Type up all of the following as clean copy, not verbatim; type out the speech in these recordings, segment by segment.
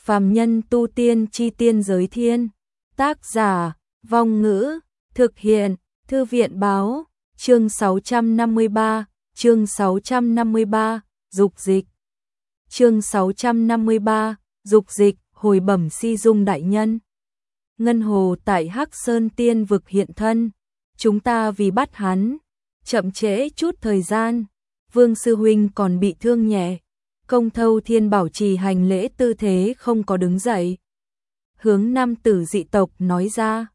Phàm nhân tu tiên chi tiên giới thiên. Tác giả, Vong Ngữ, thực hiện, Thư viện báo, chương 653, dục dịch. Chương 653, dục dịch, hồi bẩm Si Dung đại nhân. Ngân Hồ tại Hắc Sơn Tiên vực hiện thân, chúng ta vì bắt hắn, chậm trễ chút thời gian, Vương sư huynh còn bị thương nhẹ. Công Thâu Thiên bảo trì hành lễ tư thế không có đứng dậy. Hướng nam tử dị tộc nói ra,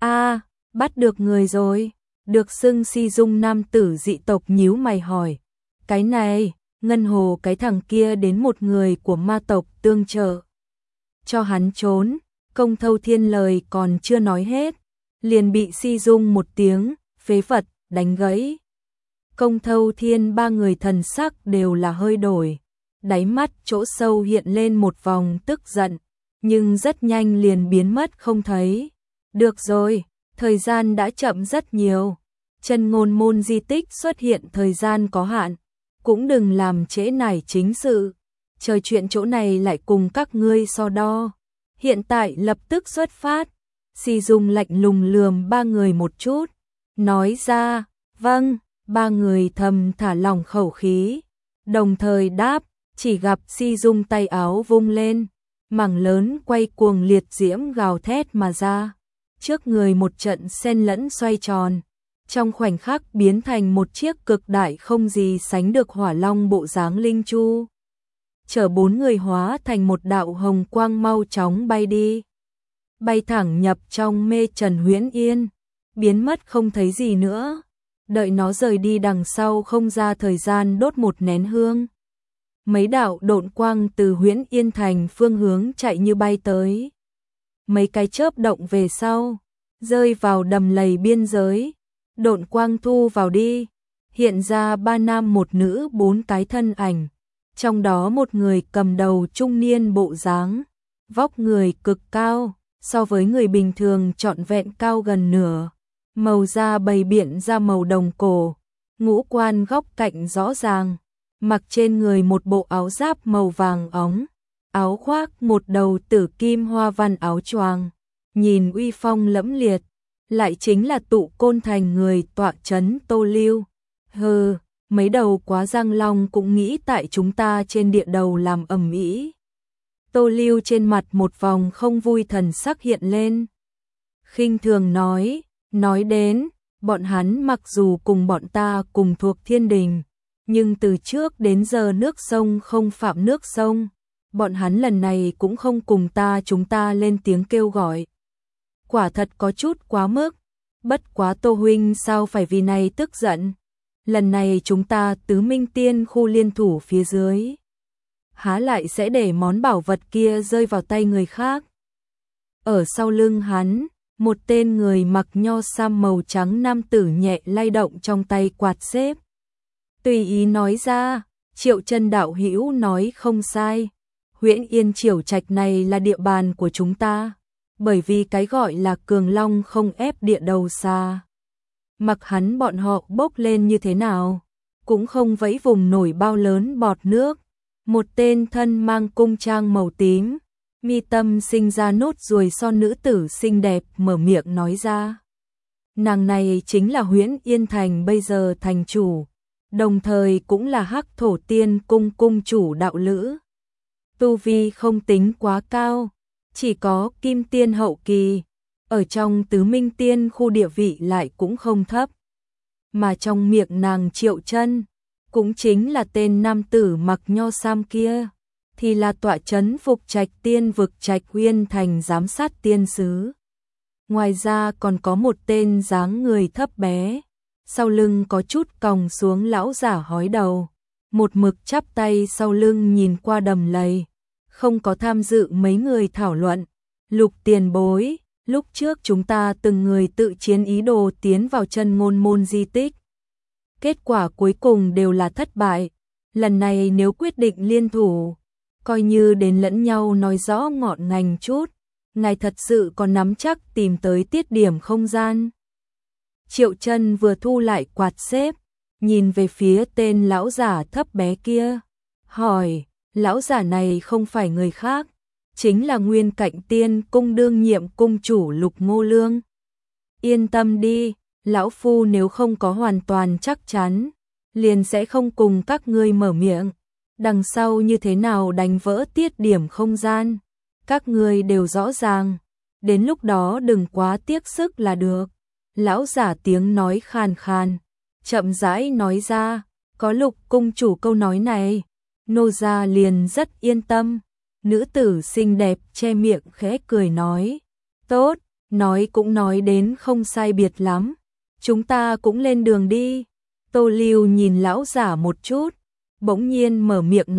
bắt được người rồi, được xưng Si Dung nam tử dị tộc nhíu mày hỏi. Cái này, Ngân Hồ cái thằng kia đến một người của ma tộc tương trợ. Cho hắn trốn, Công Thâu Thiên lời còn chưa nói hết, liền bị Si Dung một tiếng, phế vật, đánh gãy. Công Thâu Thiên ba người thần sắc đều là hơi đổi. Đáy mắt chỗ sâu hiện lên một vòng tức giận, nhưng rất nhanh liền biến mất không thấy. Được rồi, thời gian đã chậm rất nhiều. Chân ngôn môn di tích xuất hiện thời gian có hạn, cũng đừng làm trễ nải chính sự. Trời chuyện chỗ này lại cùng các ngươi so đo. Hiện tại lập tức xuất phát. Si Dung lạnh lùng lườm ba người một chút, nói ra, vâng, ba người thầm thả lỏng khẩu khí, đồng thời đáp. Chỉ gặp Si Dung tay áo vung lên, mảng lớn quay cuồng liệt diễm gào thét mà ra, trước người một trận xen lẫn xoay tròn, trong khoảnh khắc biến thành một chiếc cực đại không gì sánh được hỏa long bộ dáng linh chu. Chở bốn người hóa thành một đạo hồng quang mau chóng bay đi, bay thẳng nhập trong mê trần huyễn yên, biến mất không thấy gì nữa. Đợi nó rời đi đằng sau không ra thời gian đốt một nén hương. Mấy đạo độn quang từ Huyễn Yên Thành phương hướng chạy như bay tới. Mấy cái chớp động về sau, rơi vào đầm lầy biên giới. Độn quang thu vào đi, hiện ra ba nam một nữ bốn cái thân ảnh. Trong đó một người cầm đầu trung niên bộ dáng, vóc người cực cao, so với người bình thường trọn vẹn cao gần nửa. Màu da bày biện ra màu đồng cổ, ngũ quan góc cạnh rõ ràng. Mặc trên người một bộ áo giáp màu vàng óng, áo khoác một đầu tử kim hoa văn áo choàng, nhìn uy phong lẫm liệt, lại chính là Tụ Côn Thành người tọa trấn Tô Lưu. Hừ, mấy đầu quá răng long cũng nghĩ tại chúng ta trên địa đầu làm ầm ĩ. Tô Lưu trên mặt một vòng không vui thần sắc hiện lên. Khinh thường nói đến, bọn hắn mặc dù cùng bọn ta cùng thuộc thiên đình, nhưng từ trước đến giờ nước sông không phạm nước sông, bọn hắn lần này cũng không cùng chúng ta lên tiếng kêu gọi. Quả thật có chút quá mức, bất quá Tô huynh sao phải vì này tức giận. Lần này chúng ta tứ minh tiên khu liên thủ phía dưới, há lại sẽ để món bảo vật kia rơi vào tay người khác. Ở sau lưng hắn, một tên người mặc nho sam màu trắng nam tử nhẹ lay động trong tay quạt xếp. Tùy ý nói ra, Triệu Chân đạo hữu nói không sai. Huyễn Yên Triều Trạch này là địa bàn của chúng ta, bởi vì cái gọi là cường long không ép địa đầu xa. Mặc hắn bọn họ bốc lên như thế nào, cũng không vẫy vùng nổi bao lớn bọt nước. Một tên thân mang cung trang màu tím, mi tâm sinh ra nốt ruồi son nữ tử xinh đẹp mở miệng nói ra. Nàng này chính là Huyễn Yên Thành bây giờ thành chủ, đồng thời cũng là Hắc Thổ Tiên cung cung chủ đạo lữ. Tu vi không tính quá cao, chỉ có kim tiên hậu kỳ, ở trong tứ minh tiên khu địa vị lại cũng không thấp. Mà trong miệng nàng Triệu Chân, cũng chính là tên nam tử mặc nho sam kia, thì là tọa trấn Phục Trạch Tiên vực Trạch Uyên Thành giám sát tiên sứ. Ngoài ra còn có một tên dáng người thấp bé, sau lưng có chút còng xuống lão giả hói đầu, một mực chắp tay sau lưng nhìn qua đầm lầy, không có tham dự mấy người thảo luận. Lục tiền bối, lúc trước chúng ta từng người tự chiến ý đồ tiến vào chân ngôn môn di tích. Kết quả cuối cùng đều là thất bại. Lần này nếu quyết định liên thủ, coi như đến lẫn nhau nói rõ ngọn ngành chút, ngài thật sự còn nắm chắc tìm tới tiết điểm không gian. Triệu Chân vừa thu lại quạt xếp, nhìn về phía tên lão giả thấp bé kia, hỏi, lão giả này không phải người khác, chính là Nguyên Cạnh Tiên cung đương nhiệm cung chủ Lục Ngô Lương. Yên tâm đi, lão phu nếu không có hoàn toàn chắc chắn, liền sẽ không cùng các ngươi mở miệng. Đằng sau như thế nào đánh vỡ tiết điểm không gian, các ngươi đều rõ ràng, đến lúc đó đừng quá tiếc sức là được. Lão giả tiếng nói khàn khàn, chậm rãi nói ra, có Lục cung chủ câu nói này, nô gia liền rất yên tâm. Nữ tử xinh đẹp che miệng khẽ cười nói, tốt, nói cũng nói đến không sai biệt lắm, chúng ta cũng lên đường đi. Tô Lưu nhìn lão giả một chút, bỗng nhiên mở miệng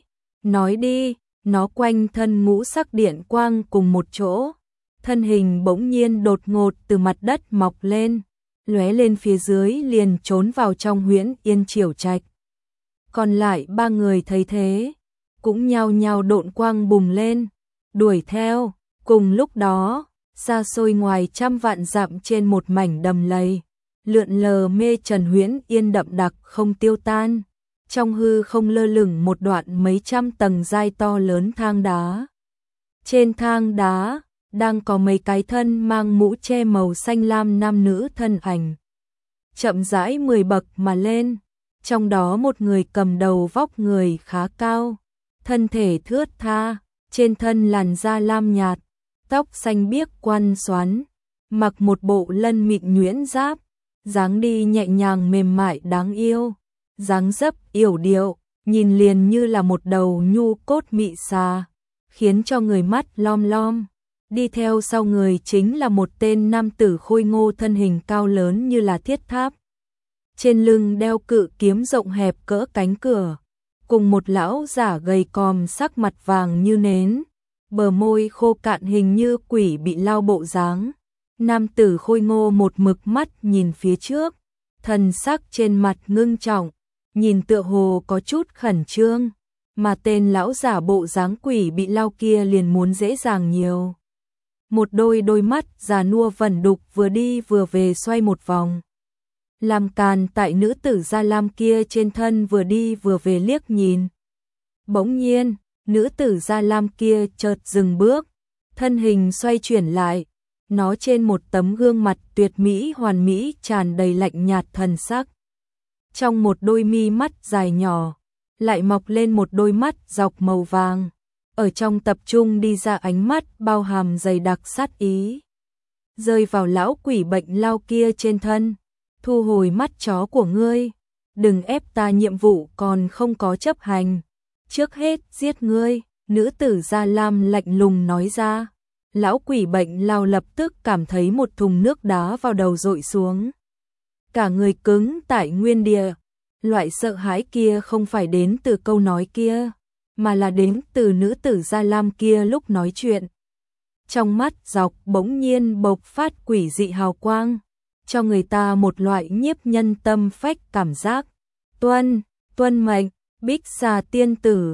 nói đi. Nó quanh thân ngũ sắc điện quang cùng một chỗ, thân hình bỗng nhiên đột ngột từ mặt đất mọc lên, lóe lên phía dưới liền trốn vào trong Huyễn Yên Triểu Trạch. Còn lại ba người thấy thế, cũng nhao nhao độn quang bùng lên, đuổi theo. Cùng lúc đó, xa xôi ngoài trăm vạn dặm trên một mảnh đầm lầy, lượn lờ mê trần Huyễn Yên đậm đặc không tiêu tan. Trong hư không lơ lửng một đoạn mấy trăm tầng dai to lớn thang đá. Trên thang đá, đang có mấy cái thân mang mũ che màu xanh lam nam nữ thân ảnh. Chậm rãi 10 bậc mà lên, trong đó một người cầm đầu vóc người khá cao, thân thể thướt tha, trên thân làn da lam nhạt, tóc xanh biếc quăn xoắn, mặc một bộ lân mịn nhuyễn giáp, dáng đi nhẹ nhàng mềm mại đáng yêu, dáng dấp yểu điệu, nhìn liền như là một đầu nhu cốt mị xà, khiến cho người mắt lom lom. Đi theo sau người chính là một tên nam tử khôi ngô thân hình cao lớn như là thiết tháp. Trên lưng đeo cự kiếm rộng hẹp cỡ cánh cửa, cùng một lão giả gầy còm sắc mặt vàng như nến, bờ môi khô cạn hình như quỷ bị lao bộ dáng. Nam tử khôi ngô một mực mắt nhìn phía trước, thần sắc trên mặt ngưng trọng, nhìn tựa hồ có chút khẩn trương, mà tên lão giả bộ dáng quỷ bị lao kia liền muốn dễ dàng nhiều. Một đôi mắt già nua vẩn đục vừa đi vừa về xoay một vòng, làm càn tại nữ tử da lam kia trên thân vừa đi vừa về liếc nhìn. Bỗng nhiên, nữ tử da lam kia chợt dừng bước, thân hình xoay chuyển lại, nó trên một tấm gương mặt tuyệt mỹ hoàn mỹ tràn đầy lạnh nhạt thần sắc. Trong một đôi mi mắt dài nhỏ, lại mọc lên một đôi mắt dọc màu vàng, ở trong tập trung đi ra ánh mắt bao hàm dày đặc sát ý. Rơi vào lão quỷ bệnh lao kia trên thân, thu hồi mắt chó của ngươi, đừng ép ta, nhiệm vụ còn không có chấp hành, trước hết giết ngươi. Nữ tử da lam lạnh lùng nói ra. Lão quỷ bệnh lao lập tức cảm thấy một thùng nước đá vào đầu dội xuống. Cả người cứng tại nguyên địa, loại sợ hãi kia không phải đến từ câu nói kia, mà là đến từ nữ tử da lam kia lúc nói chuyện. Trong mắt dọc bỗng nhiên bộc phát quỷ dị hào quang, cho người ta một loại nhiếp nhân tâm phách cảm giác. Tuân mệnh, Bích Xà tiên tử,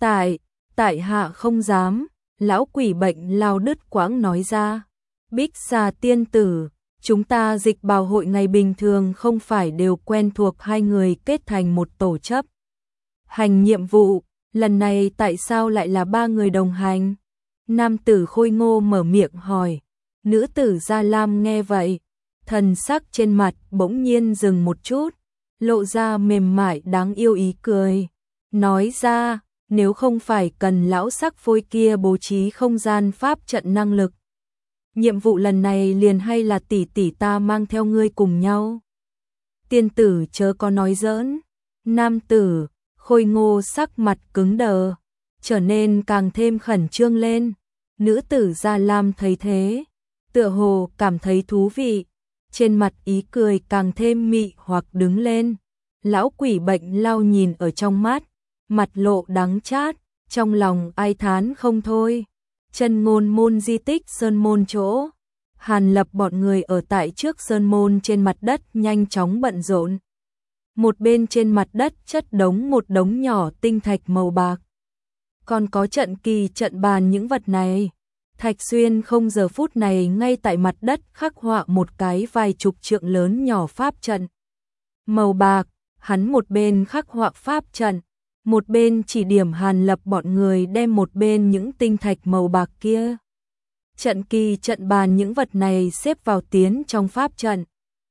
tại hạ không dám. Lão quỷ bệnh lao đứt quãng nói ra. Bích Xà tiên tử, chúng ta dịch bào hội ngày bình thường không phải đều quen thuộc hai người kết thành một tổ chấp hành nhiệm vụ, lần này tại sao lại là ba người đồng hành? Nam tử khôi ngô mở miệng hỏi. Nữ tử da lam nghe vậy, thần sắc trên mặt bỗng nhiên dừng một chút, lộ ra mềm mại đáng yêu ý cười, nói ra, nếu không phải cần lão sắc phôi kia bố trí không gian pháp trận năng lực, nhiệm vụ lần này liền hay là tỷ tỷ ta mang theo ngươi cùng nhau. Tiên tử chớ có nói giỡn. Nam tử khôi ngô sắc mặt cứng đờ, trở nên càng thêm khẩn trương lên. Nữ tử da lam thấy thế, tựa hồ cảm thấy thú vị, trên mặt ý cười càng thêm mị hoặc đứng lên. Lão quỷ bệnh lao nhìn ở trong mắt, mặt lộ đắng chát, trong lòng ai thán không thôi. Chân ngôn môn di tích sơn môn chỗ, Hàn Lập bọn người ở tại trước sơn môn trên mặt đất nhanh chóng bận rộn. Một bên trên mặt đất chất đống một đống nhỏ tinh thạch màu bạc. Còn có trận kỳ trận bàn những vật này. Thạch Xuyên không giờ phút này ngay tại mặt đất khắc họa một cái vài chục trượng lớn nhỏ pháp trận màu bạc, hắn một bên khắc họa pháp trận, một bên chỉ điểm Hàn Lập bọn người đem một bên những tinh thạch màu bạc kia. Trận kỳ trận bàn những vật này xếp vào tiến trong pháp trận.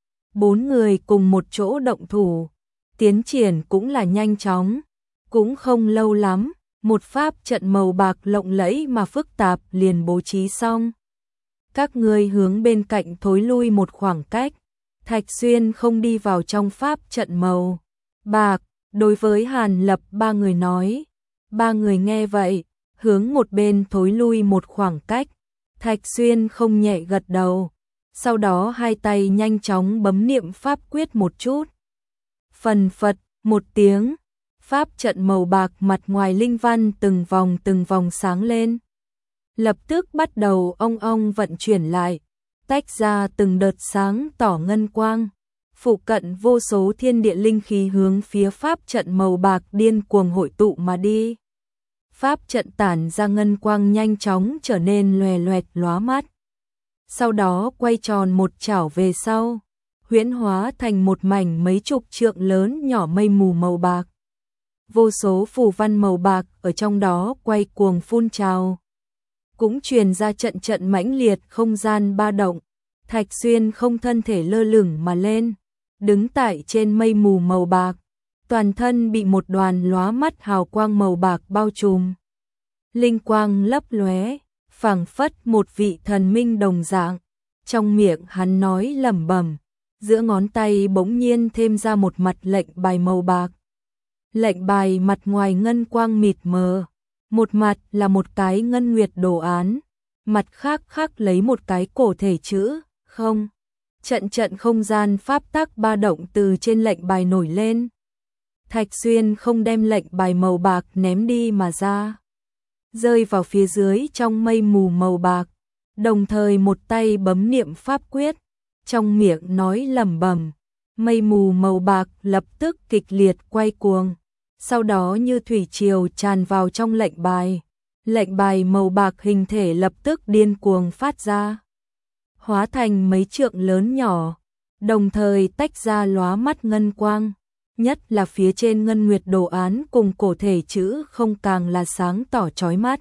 4 người cùng một chỗ động thủ, tiến triển cũng là nhanh chóng, cũng không lâu lắm, một pháp trận màu bạc lộng lẫy mà phức tạp liền bố trí xong. Các ngươi hướng bên cạnh thối lui một khoảng cách, Thạch Xuyên không đi vào trong pháp trận màu bạc, đối với Hàn Lập 3 người nói. 3 người nghe vậy, hướng một bên thối lui một khoảng cách, Thạch Xuyên không nhẹ gật đầu, sau đó hai tay nhanh chóng bấm niệm pháp quyết một chút. Phần phật, một tiếng, pháp trận màu bạc mặt ngoài linh văn từng vòng sáng lên. Lập tức bắt đầu ong ong vận chuyển lại, tách ra từng đợt sáng tỏ ngân quang. Phụ cận vô số thiên địa linh khí hướng phía pháp trận màu bạc điên cuồng hội tụ mà đi. Pháp trận tản ra ngân quang nhanh chóng trở nên loè loẹt lóa mắt. Sau đó quay tròn một chảo về sau, huyễn hóa thành một mảnh mấy chục trượng lớn nhỏ mây mù màu bạc. Vô số phù văn màu bạc ở trong đó quay cuồng phun trào. Cũng truyền ra trận trận mãnh liệt không gian ba động. Thạch Xuyên không thân thể lơ lửng mà lên, đứng tại trên mây mù màu bạc, toàn thân bị một đoàn lóa mắt hào quang màu bạc bao trùm. Linh quang lấp lóe, phảng phất một vị thần minh đồng dạng. Trong miệng hắn nói lẩm bẩm, giữa ngón tay bỗng nhiên thêm ra một mặt lệnh bài màu bạc. Lệnh bài mặt ngoài ngân quang mịt mờ, một mặt là một cái ngân nguyệt đồ án, mặt khác khắc lấy một cái cổ thể chữ không. Trận không gian pháp tắc ba động từ trên lệnh bài nổi lên. Thạch Xuyên không đem lệnh bài màu bạc ném đi mà ra, rơi vào phía dưới trong mây mù màu bạc, đồng thời một tay bấm niệm pháp quyết, trong miệng nói lẩm bẩm. Mây mù màu bạc lập tức kịch liệt quay cuồng, sau đó như thủy triều tràn vào trong lệnh bài. Lệnh bài màu bạc hình thể lập tức điên cuồng phát ra, hóa thành mấy trượng lớn nhỏ, đồng thời tách ra lóa mắt ngân quang, nhất là phía trên ngân nguyệt đồ án cùng cổ thể chữ không càng là sáng tỏ chói mắt.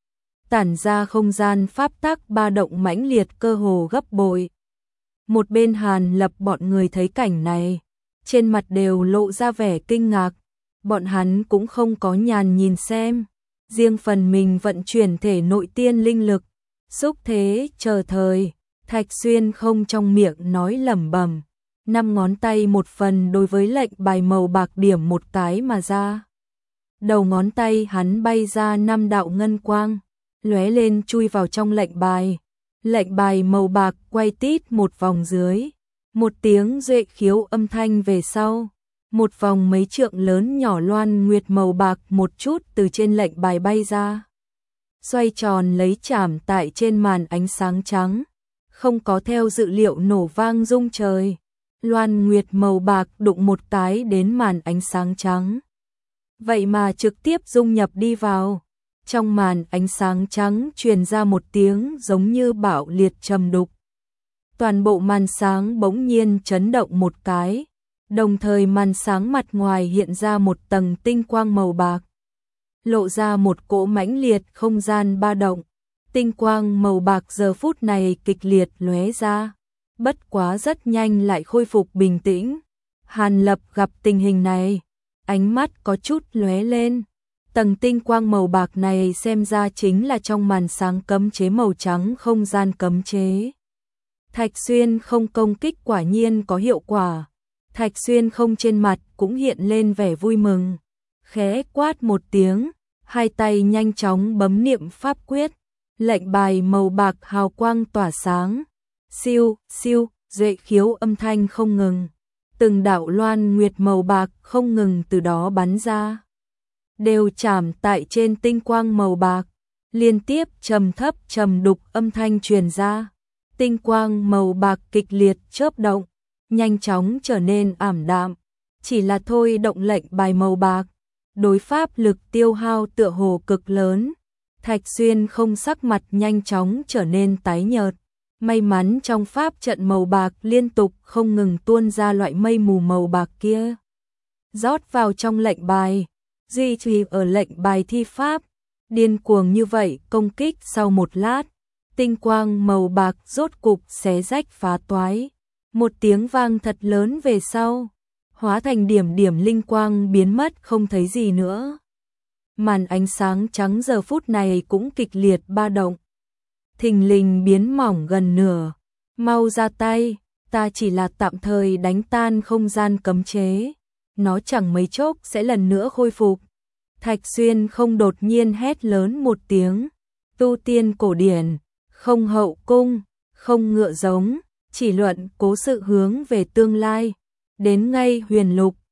Tản ra không gian pháp tắc ba động mãnh liệt cơ hồ gấp bội. Một bên Hàn Lập bọn người thấy cảnh này, trên mặt đều lộ ra vẻ kinh ngạc, bọn hắn cũng không có nhàn nhìn xem, riêng phần mình vận chuyển thể nội tiên linh lực, xúc thế chờ thời. Thạch Xuyên không trong miệng nói lẩm bẩm, 5 ngón tay một phần đối với lệnh bài màu bạc điểm một cái mà ra. Đầu ngón tay hắn bay ra 5 đạo ngân quang, lóe lên chui vào trong lệnh bài. Lệnh bài màu bạc quay tít một vòng dưới, một tiếng duệ khiếu âm thanh về sau, một vòng mấy trượng lớn nhỏ loan nguyệt màu bạc một chút từ trên lệnh bài bay ra, xoay tròn lấy chạm tại trên màn ánh sáng trắng, không có theo dự liệu nổ vang rung trời. Loan nguyệt màu bạc đụng một cái đến màn ánh sáng trắng, vậy mà trực tiếp dung nhập đi vào. Trong màn ánh sáng trắng truyền ra một tiếng giống như bạo liệt trầm đục. Toàn bộ màn sáng bỗng nhiên chấn động một cái, đồng thời màn sáng mặt ngoài hiện ra một tầng tinh quang màu bạc, lộ ra một cỗ mãnh liệt không gian ba động. Tinh quang màu bạc giờ phút này kịch liệt lóe ra, bất quá rất nhanh lại khôi phục bình tĩnh. Hàn Lập gặp tình hình này, ánh mắt có chút lóe lên. Tầng tinh quang màu bạc này xem ra chính là trong màn sáng cấm chế màu trắng không gian cấm chế. Thạch Xuyên không công kích quả nhiên có hiệu quả. Thạch Xuyên không trên mặt cũng hiện lên vẻ vui mừng. Khẽ quát một tiếng, hai tay nhanh chóng bấm niệm pháp quyết. Lệnh bài màu bạc hào quang tỏa sáng. Siêu, siêu, duệ khiếu âm thanh không ngừng. Từng đạo loan nguyệt màu bạc không ngừng từ đó bắn ra, đều chạm tại trên tinh quang màu bạc, liên tiếp trầm thấp trầm đục âm thanh truyền ra. Tinh quang màu bạc kịch liệt chớp động, nhanh chóng trở nên ảm đạm, chỉ là thôi động lệnh bài màu bạc, đối pháp lực tiêu hao tựa hồ cực lớn. Thạch Xuyên không sắc mặt nhanh chóng trở nên tái nhợt, may mắn trong pháp trận màu bạc liên tục không ngừng tuôn ra loại mây mù màu bạc kia, rót vào trong lệnh bài. duy trì ở lệnh bài thi pháp, điên cuồng như vậy công kích sau một lát, tinh quang màu bạc rốt cục xé rách phá toái, một tiếng vang thật lớn về sau, hóa thành điểm điểm linh quang biến mất không thấy gì nữa. Màn ánh sáng trắng giờ phút này cũng kịch liệt ba động, thình lình biến mỏng gần nửa, mau ra tay, ta chỉ là tạm thời đánh tan không gian cấm chế, nó chẳng mấy chốc sẽ lần nữa khôi phục. Thạch Xuyên không đột nhiên hét lớn một tiếng, tu tiên cổ điển, không hậu cung, không ngựa giống, chỉ luận cố sự hướng về tương lai, đến ngay huyền lục,